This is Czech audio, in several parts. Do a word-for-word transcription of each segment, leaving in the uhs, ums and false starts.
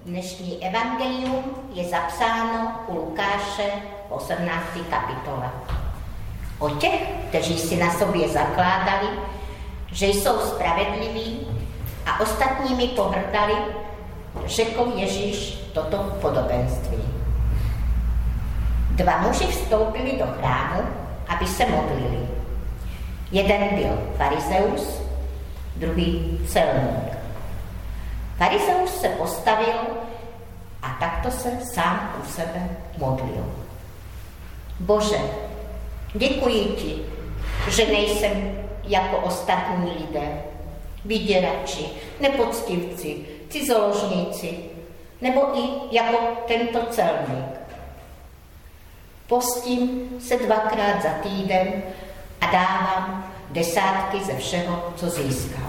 Dnešní evangelium je zapsáno u Lukáše v osmnácté kapitole. O těch, kteří si na sobě zakládali, že jsou spravedliví a ostatními pohrdali, řekl Ježíš toto podobenství. Dva muži vstoupili do chrámu, aby se modlili. Jeden byl farizeus, druhý celník. Farizeus se postavil a takto se sám u sebe modlil. Bože, děkuji ti, že nejsem jako ostatní lidé, vyděrači, nepoctivci, cizoložníci, nebo i jako tento celník. Postím se dvakrát za týden a dávám desátky ze všeho, co získal.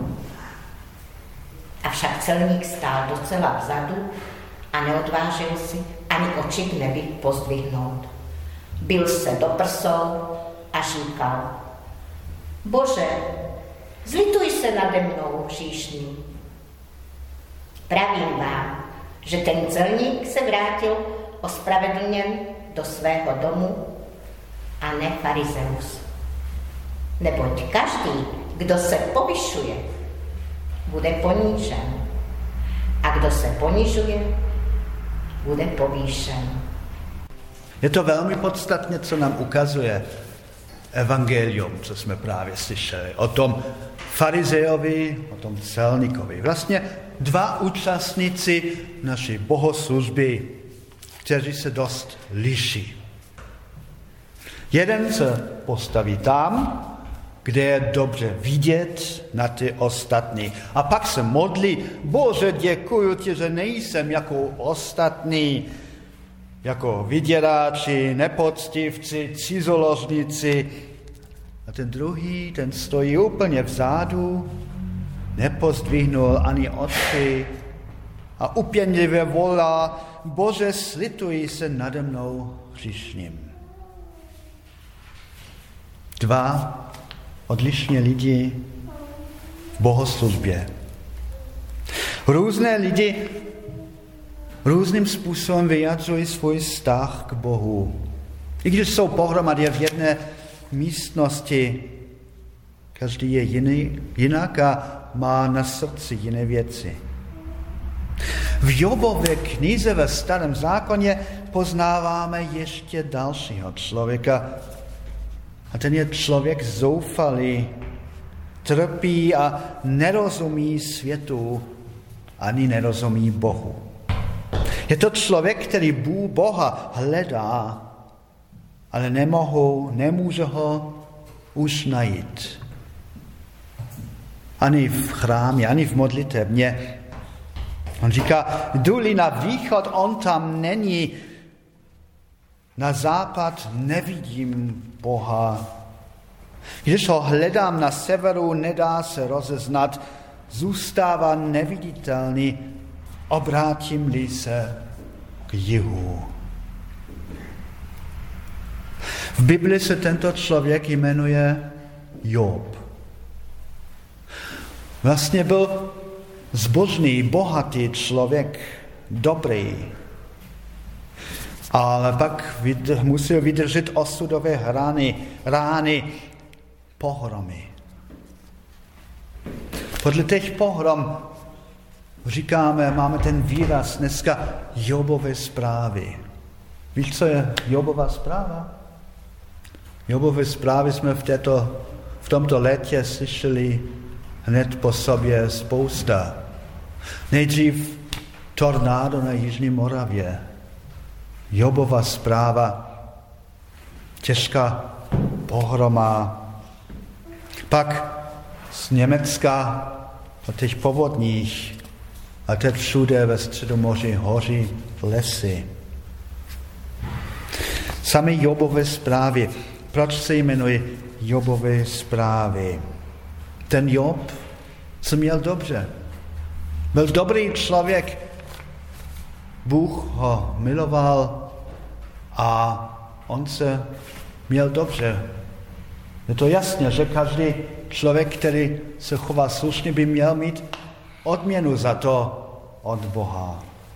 Avšak celník stál docela vzadu a neodvážil si ani oči k nebi pozdvihnout. Bil se do prsou a říkal: Bože, zlituj se nade mnou hříšným. Pravím vám, že ten celník se vrátil ospravedlněn do svého domu a ne farizeus. Neboť každý, kdo se povyšuje, bude ponížen. A kdo se ponižuje, bude povýšen. Je to velmi podstatně, co nám ukazuje evangelium, co jsme právě slyšeli. O tom farizejovi, o tom celníkovi. Vlastně dva účastníci naší bohoslužby, kteří se dost liší. Jeden se postaví tam, kde je dobře vidět na ty ostatní. A pak se modlí: Bože, děkuji ti, že nejsem jako ostatní, jako vyděráči, nepoctivci, cizoložníci. A ten druhý, ten stojí úplně vzadu, nepozdvihnul ani oči a upěnlivě volá: Bože, slituj se nade mnou hříšným. Dva odlišní lidi v bohoslužbě. Různé lidi různým způsobem vyjadřují svůj vztah k Bohu. I když jsou pohromadě v jedné místnosti, každý je jiný, jinak a má na srdci jiné věci. V Jobově knize ve Starém zákoně poznáváme ještě dalšího člověka. A ten je člověk zoufalý, trpí a nerozumí světu, ani nerozumí Bohu. Je to člověk, který Boha hledá, ale nemohou, nemůže ho už najít. Ani v chrámě, ani v modlitebně. On říká: jdu-li na východ, on tam není. Na západ nevidím Boha. Když ho hledám na severu, nedá se rozeznat, zůstává neviditelný, obrátím-li se k jihu. V Bibli se tento člověk jmenuje Job. Vlastně byl zbožný, bohatý člověk, dobrý. Ale pak vydr- musel vydržet osudové rány, rány, pohromy. Podle těch pohrom říkáme, máme ten výraz dneska Jobové zprávy. Víš, co je Jobova zpráva? Jobové zprávy jsme v, této, v tomto létě slyšeli hned po sobě spousta. Nejdřív tornádo na Jižní Moravě. Jobova zpráva, těžká pohroma. Pak z Německa o těch povodních a teď všude ve Středomoří hoří lesy. Sami Jobové zprávy. Proč se jmenují Jobové zprávy? Ten Job se měl dobře. Byl dobrý člověk. Bůh ho miloval a on se měl dobře. Je to jasné, že každý člověk, který se chová slušně, by měl mít odměnu za to od Boha.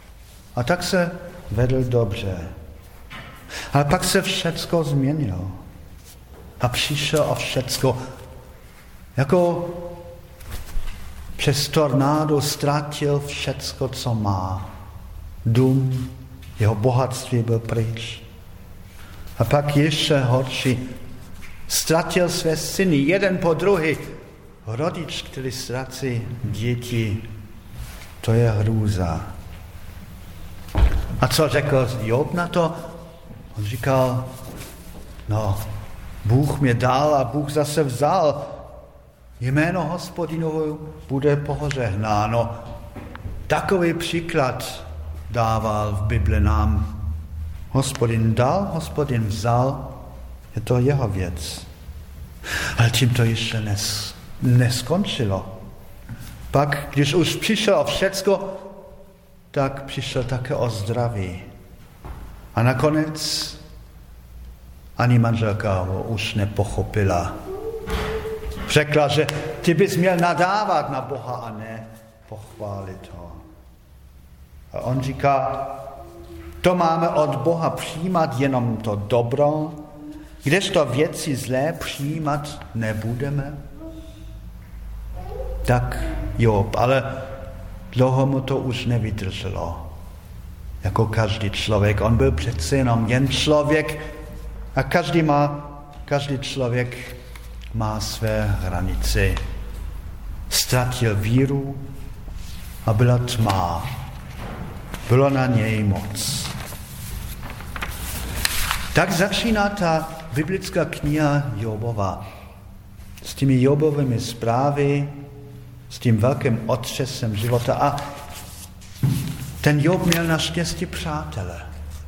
A tak se vedl dobře. Ale pak se všecko změnilo. A přišel o všecko. Jako přes tornádo ztratil všecko, co má. Dům, jeho bohatství byl pryč. A pak ještě horší. Ztratil své syny, jeden po druhý. Rodič, který ztratí děti, to je hrůza. A co řekl Job na to? On říkal, no, Bůh mě dal a Bůh zase vzal. Jméno Hospodinovo bude požehnáno. Takový příklad dával v Bibli nám. Hospodin dal, Hospodin vzal, je to jeho věc. Ale tím to ještě nes, neskončilo. Pak, když už přišel o všecko, tak přišel také o zdraví. A nakonec ani manželka ho už nepochopila. Řekla, že ty bys měl nadávat na Boha a ne pochválit ho. A on říká, to máme od Boha přijímat jenom to dobro, kdežto věci zlé přijímat nebudeme. Tak Job, ale dlouho mu to už nevydrželo. Jako každý člověk. On byl přece jenom jen člověk a každý, má, každý člověk má své hranice. Ztratil víru a byla tma. Bylo na něj moc. Tak začíná ta biblická kniha Jobova. S těmi Jobovými zprávy, s tím velkým otřesem života. A ten Job měl naštěstí přátele.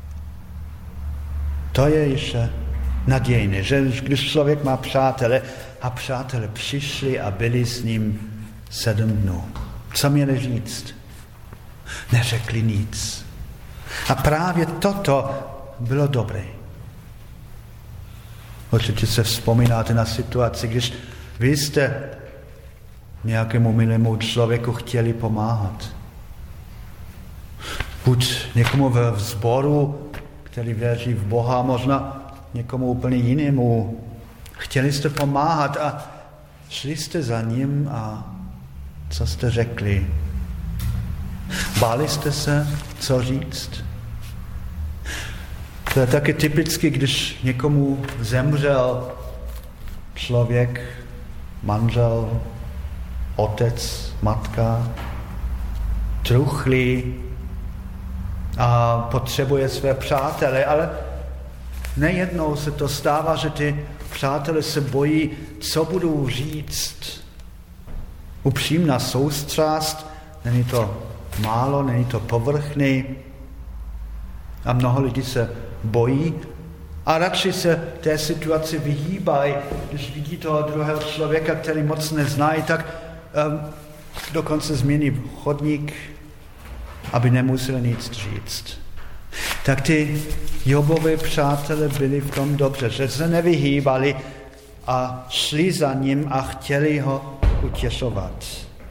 To je ještě nadějné, že když člověk má přátele a přátele přišli a byli s ním sedm dnů. Co měli říct? Neřekli nic. A právě toto bylo dobré. Určitě se vzpomínáte na situaci, když vy jste nějakému milému člověku chtěli pomáhat. Buď někomu ve sboru, který věří v Boha, možná někomu úplně jinému. Chtěli jste pomáhat a šli jste za ním a co jste řekli? Báli jste se, co říct? To je taky typicky, když někomu zemřel člověk, manžel, otec, matka, truchlý a potřebuje své přátele, ale nejednou se to stává, že ty přátelé se bojí, co budou říct. Upřímná soustrast, není to málo, není to povrchný a mnoho lidí se bojí a radši se té situaci vyhýbají, když vidí toho druhého člověka, který moc neznají, tak um, dokonce změní chodník, aby nemuseli nic říct. Tak ty Jobové přátelé byli v tom dobře, že se nevyhýbali a šli za ním a chtěli ho utěšovat.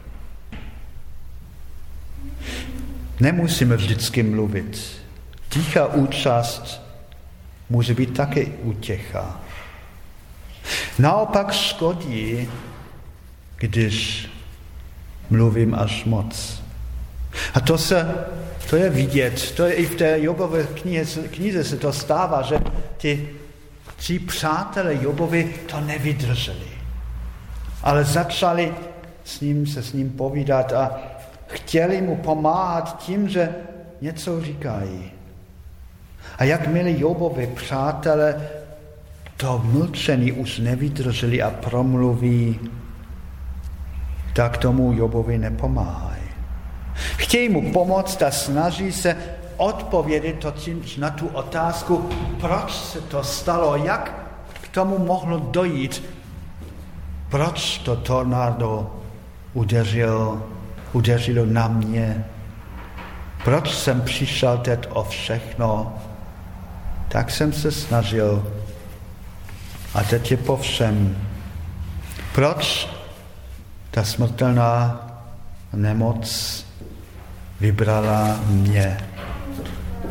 Nemusíme vždycky mluvit. Tichá účast může být také útěcha. Naopak škodí, když mluvím až moc. A to se, to je vidět, to je i v té Jobové knize, knize se to stává, že ti tři přátelé Jobovi to nevydrželi. Ale začali s ním, se s ním povídat a chtěli mu pomáhat tím, že něco říkají. A jakmile Jobovi přátelé to mlčení už nevydrželi a promluví, tak tomu Jobovi nepomáhají. Chtějí mu pomoct a snaží se odpovědět na tu otázku, proč se to stalo, jak k tomu mohlo dojít, proč to tornádo udeřilo, udeřilo na mě, proč jsem přišel teď o všechno, tak jsem se snažil a teď je po všem. Proč ta smrtelná nemoc vybrala mě?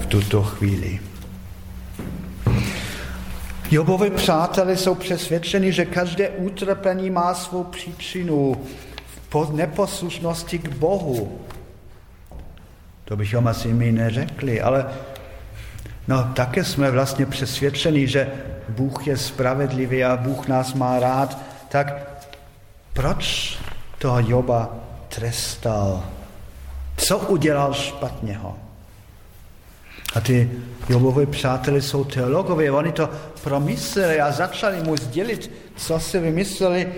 tuto chvíli. Jobovi přátelé jsou přesvědčeni, že každé utrpení má svou příčinu v neposlušnosti k Bohu. To bychom asi my neřekli, ale no, také jsme vlastně přesvědčeni, že Bůh je spravedlivý a Bůh nás má rád. Tak proč toho Joba trestal? Co udělal špatného? A ty Jobovi přátelé jsou teologové, oni to promysleli a začali mu sdělit, co si vymysleli,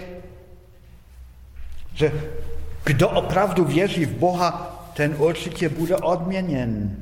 že kdo opravdu věří v Boha, ten určitě bude odměněn.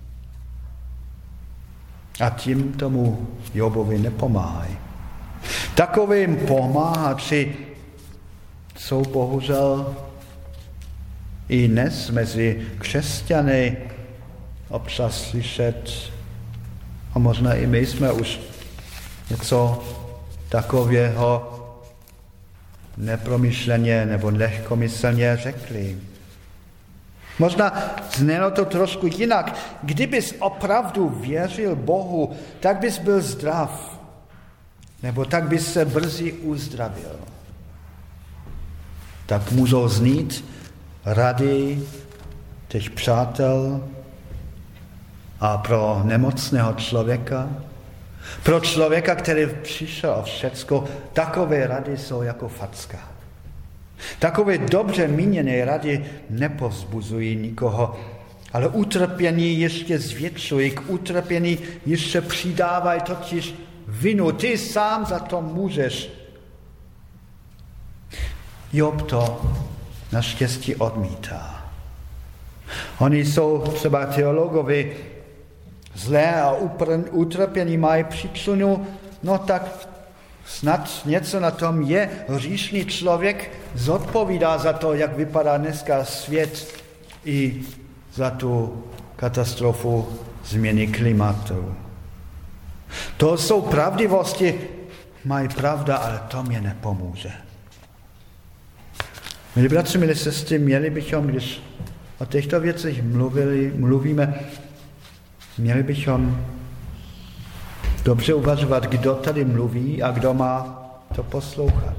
A tím tomu Jobovi nepomáhají. Takovým pomáhači jsou bohužel i dnes mezi křesťany občas slyšet, a možná i my jsme už něco takového nepromyšleně nebo lehkomyslně řekli. Možná znělo to trošku jinak. Kdybys opravdu věřil Bohu, tak bys byl zdrav. Nebo tak bys se brzy uzdravil. Tak můžou znít rady těch přátel a pro nemocného člověka, pro člověka, který přišel o všecko, takové rady jsou jako facka. Takové dobře míněné rady nepovzbuzují nikoho, ale utrpění ještě zvětšují, k utrpění ještě přidávají totiž vinu. Ty sám za to můžeš. Job to naštěstí odmítá. Oni jsou třeba teologové, zlé a utrpění mají příčinu, no tak snad něco na tom je. Hříšný člověk zodpovídá za to, jak vypadá dneska svět i za tu katastrofu změny klimatu. To jsou pravdivosti, mají pravda, ale to mě nepomůže. Milí bratři, milí sestry, měli bychom, když o těchto věcech mluvili, mluvíme, měli bychom dobře uvažovat, kdo tady mluví a kdo má to poslouchat.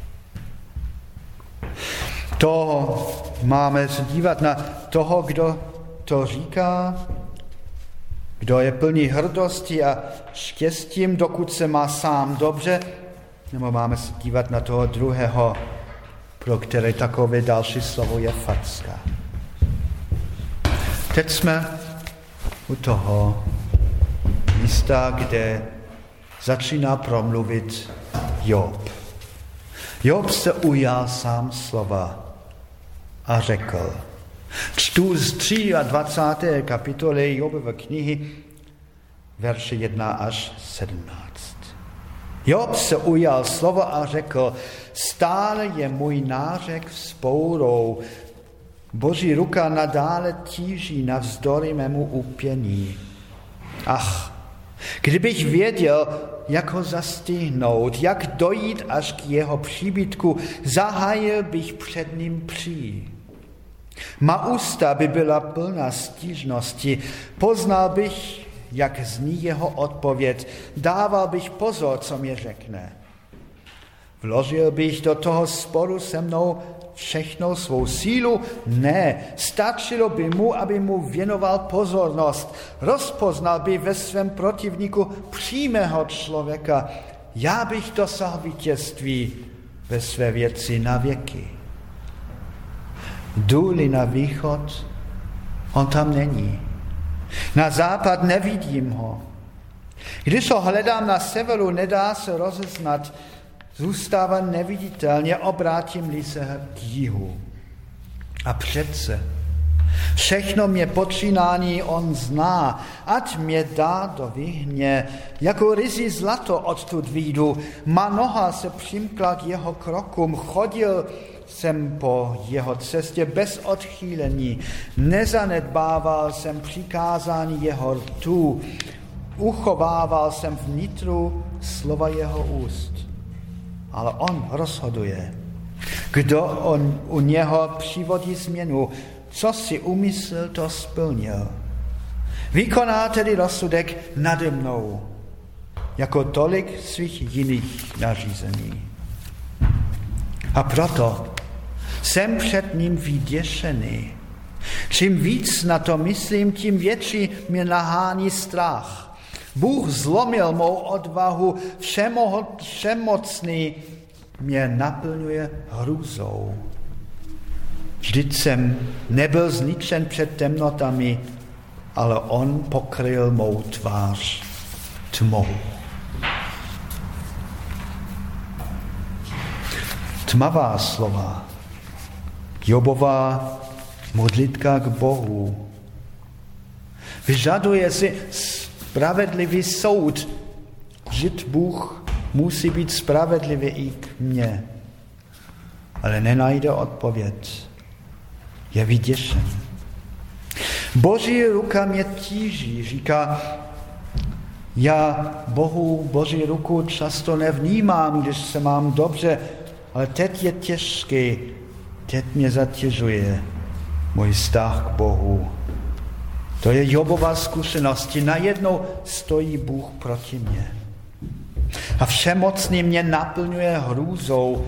To máme se dívat na toho, kdo to říká, kdo je plný hrdosti a štěstím, dokud se má sám dobře, nebo máme se dívat na toho druhého, pro které takové další slovo je facka. Teď jsme u toho místa, kde začíná promluvit Job. Job se ujal sám slova a řekl. Čtu z dvacáté třetí kapitoly Jobové knihy, verše jedna až sedmnáct. Job se ujal slova a řekl, stále je můj nářek vzpourou, Boží ruka nadále tíží navzdory mému úpění. Ach, kdybych věděl, jak ho zastihnout, jak dojít až k jeho příbytku, zahájil bych před ním pří. Má ústa by byla plná stížnosti, poznal bych, jak zní jeho odpověď, dával bych pozor, co mi řekne. Vložil bych do toho sporu se mnou všechnou svou sílu? Ne, stačilo by mu, aby mu věnoval pozornost. Rozpoznal by ve svém protivníku přímého člověka. Já bych dosáhl vítězství ve své věci na věky. Jdu-li na východ, on tam není. Na západ nevidím ho. Když ho hledám na severu, nedá se rozeznat, zůstává neviditelně, obrátím-li se k jihu. A přece, všechno mě počínání on zná, ať mě dá do vyhně, jako ryzí zlato odtud výjdu, má noha se přimkla k jeho krokům, chodil jsem po jeho cestě bez odchýlení, nezanedbával jsem přikázání jeho rtů, uchovával jsem vnitru slova jeho úst. Ale on rozhoduje, kdo on, u něho přivodí změnu, co si umyslel, to splnil. Vykoná tedy rozsudek nade mnou, jako tolik svých jiných nařízení. A proto jsem před ním vyděšený. Čím víc na to myslím, tím větší mě nahání strach. Bůh zlomil mou odvahu, všemoho, všemocný mě naplňuje hrůzou. Vždyť jsem nebyl zničen před temnotami, ale on pokryl mou tvář tmou. Tmavá slova, Jobova modlitka k Bohu. Vyžaduje si spravedlivý soud. Žid Bůh musí být spravedlivý i k mně. Ale nenajde odpověď. Je vyděšen. Boží ruka mě tíží, říká, já Bohu, Boží ruku často nevnímám, když se mám dobře, ale teď je těžký, teď mě zatěžuje můj vztah k Bohu. To je Jobova zkušenost. Najednou stojí Bůh proti mně. A všemocný mě naplňuje hrůzou.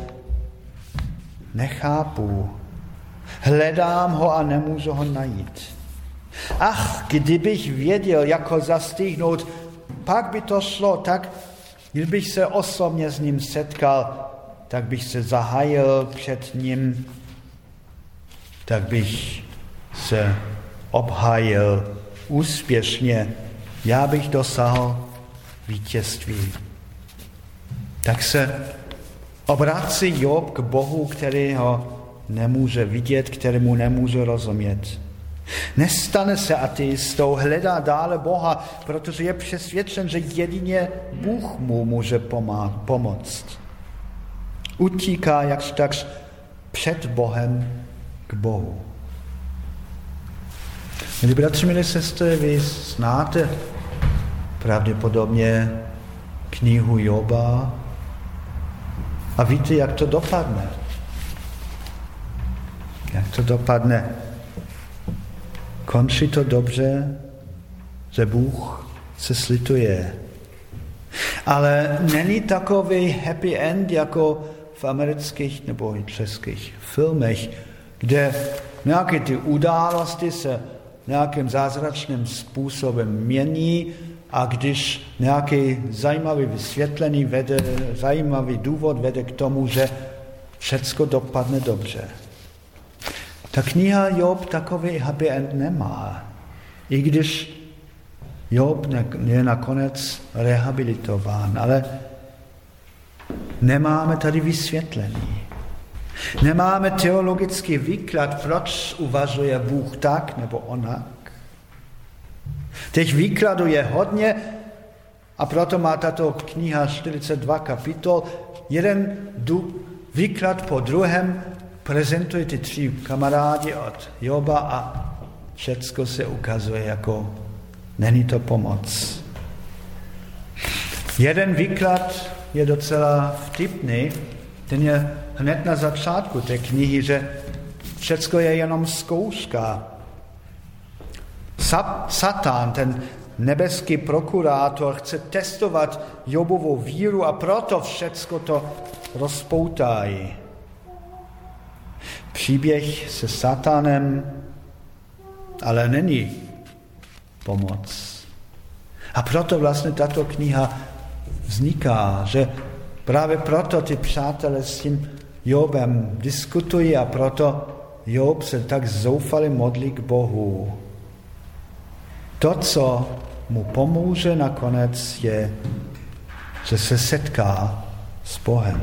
Nechápu. Hledám ho a nemůžu ho najít. Ach, kdybych věděl, jak ho zastihnout, pak by to šlo, tak kdybych se osobně s ním setkal, tak bych se zahájil před ním, tak bych se obhájil úspěšně, já bych dosáhl vítězství. Tak se obrací Job k Bohu, který ho nemůže vidět, kterému nemůže rozumět. Nestane se ateistou, hledá dále Boha, protože je přesvědčen, že jedině Bůh mu může pomoct. Utíká jakž takž před Bohem k Bohu. Milí bratři, milí sestry, vy znáte pravděpodobně knihu Joba a víte, jak to dopadne. Jak to dopadne? Končí to dobře, že Bůh se slituje. Ale není takový happy end jako v amerických nebo i českých filmech, kde nějaké ty události se nějakým zázračným způsobem mění a když nějaký zajímavý vysvětlení vede, zajímavý důvod vede k tomu, že všecko dopadne dobře. Ta kniha Job takový happy end nemá. I když Job je nakonec rehabilitován, ale nemáme tady vysvětlení. Nemáme teologický výklad, proč uvažuje Bůh tak nebo onak. Těch výkladů je hodně a proto má tato kniha čtyřicet dva kapitol. Jeden výklad po druhém prezentuje ty tři kamarádi od Joba a všecko se ukazuje jako není to pomoc. Jeden výklad je docela vtipný, ten je hned na začátku té knihy, že všecko je jenom zkouška. Satan, ten nebeský prokurátor, chce testovat Jobovou víru a proto všecko to rozpoutají. Příběh se Satanem ale není pomoc. A proto vlastně tato kniha vzniká, že právě proto ty přátelé s tím Jobem diskutují a proto Job se tak zoufale modlí k Bohu. To, co mu pomůže nakonec, je, že se setká s Bohem.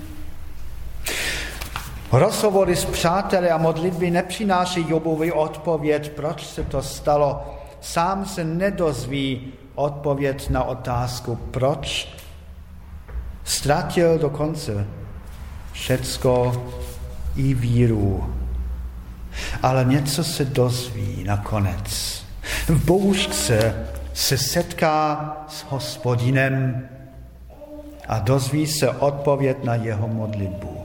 Rozhovory s přáteli a modlitby nepřináší Jobovi odpověď, proč se to stalo. Sám se nedozví odpověď na otázku, proč. Ztratil dokonce všecko i víru. Ale něco se dozví nakonec. V bouřce se setká s Hospodinem a dozví se odpověď na jeho modlitbu.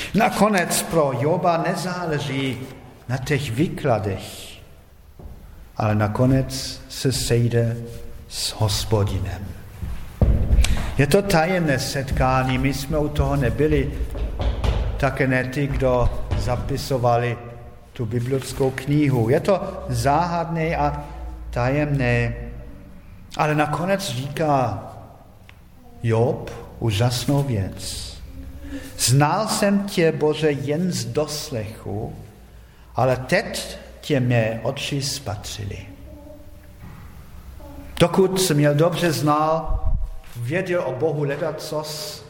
Nakonec pro Joba nezáleží na těch výkladech, ale nakonec se sejde s Hospodinem. Je to tajemné setkání, my jsme u toho nebyli, také ne ty, kdo zapisovali tu biblickou knihu. Je to záhadné a tajemné, ale nakonec říká Job úžasnou věc. Znal jsem tě, Bože, jen z doslechu, ale teď tě mé oči spatřily. Dokud jsem měl dobře znal, věděl o Bohu ledacos,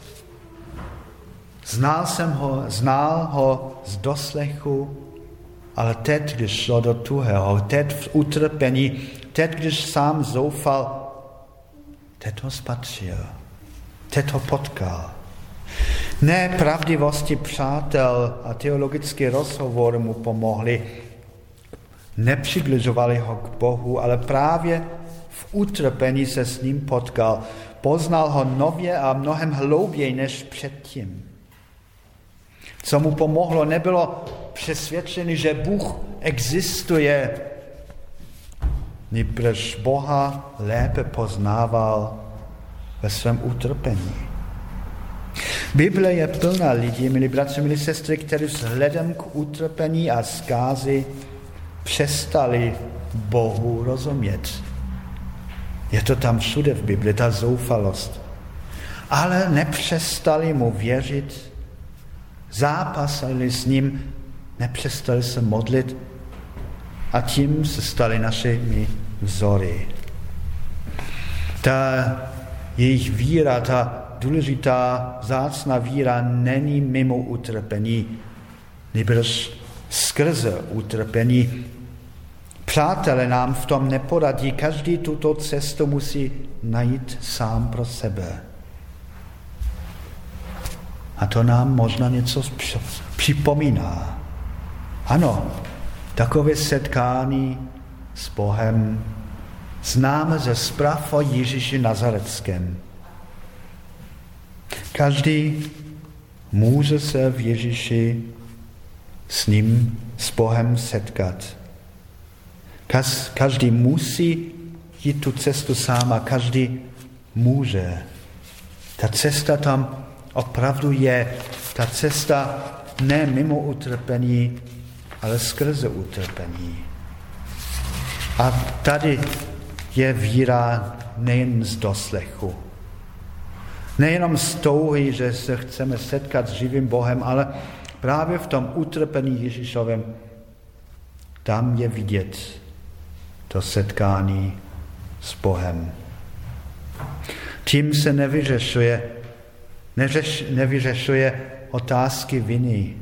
znal jsem ho, znal ho z doslechu, ale teď, když šlo do tuhého, teď v utrpení, teď, když sám zoufal, teď ho spatřil, teď ho potkal. Ne pravdivosti přátel a teologické rozhovory mu pomohly, nepřibližovali ho k Bohu, ale právě v utrpení se s ním potkal. Poznal ho nově a mnohem hlouběji než předtím. Co mu pomohlo, nebylo přesvědčení, že Bůh existuje, nýbrž Boha lépe poznával ve svém utrpení. Bible je plná lidí, milí bratři, milí sestry, kteří vzhledem k utrpení a zkázy přestali Bohu rozumět. Je to tam všude v Bibli, ta zoufalost. Ale nepřestali mu věřit, zápasili s ním, nepřestali se modlit a tím se stali našimi vzory. Ta jejich víra, ta důležitá vzácná víra není mimo utrpení, nýbrž skrze utrpení. Přátelé nám v tom neporadí, každý tuto cestu musí najít sám pro sebe. A to nám možná něco připomíná. Ano, takové setkání s Bohem známe ze zpráv o Ježíši Nazareckém. Každý může se v Ježíši s ním, s Bohem setkat. Každý musí jít tu cestu sám a každý může. Ta cesta tam opravdu je. Ta cesta ne mimo utrpení, ale skrze utrpení. A tady je víra nejen z doslechu. Nejenom z touhy, že se chceme setkat s živým Bohem, ale právě v tom utrpení Ježíšovém tam je vidět to setkání s Bohem. Tím se nevyřešuje, neřeš, nevyřešuje otázky viny.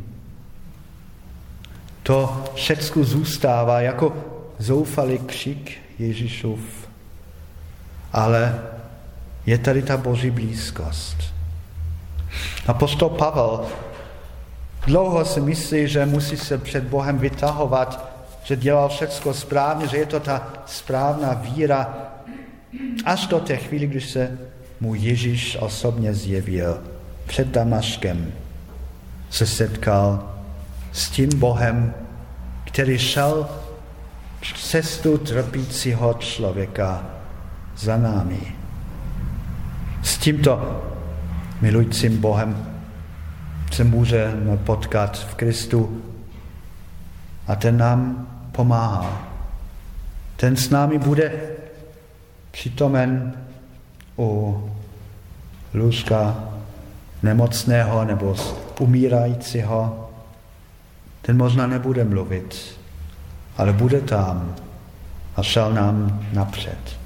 To všecko zůstává jako zoufalý křik Ježíšův. Ale je tady ta Boží blízkost. Apoštol Pavel dlouho si myslí, že musí se před Bohem vytahovat, že dělal všecko správně, že je to ta správná víra, až do té chvíli, když se mu Ježíš osobně zjevil. Před Damaškem se setkal s tím Bohem, který šel cestu trpícího člověka za námi. S tímto milujícím Bohem se můžeme potkat v Kristu a ten nám pomáhá. Ten s námi bude přítomen u lůžka nemocného nebo umírajícího. Ten možná nebude mluvit, ale bude tam a šel nám napřed.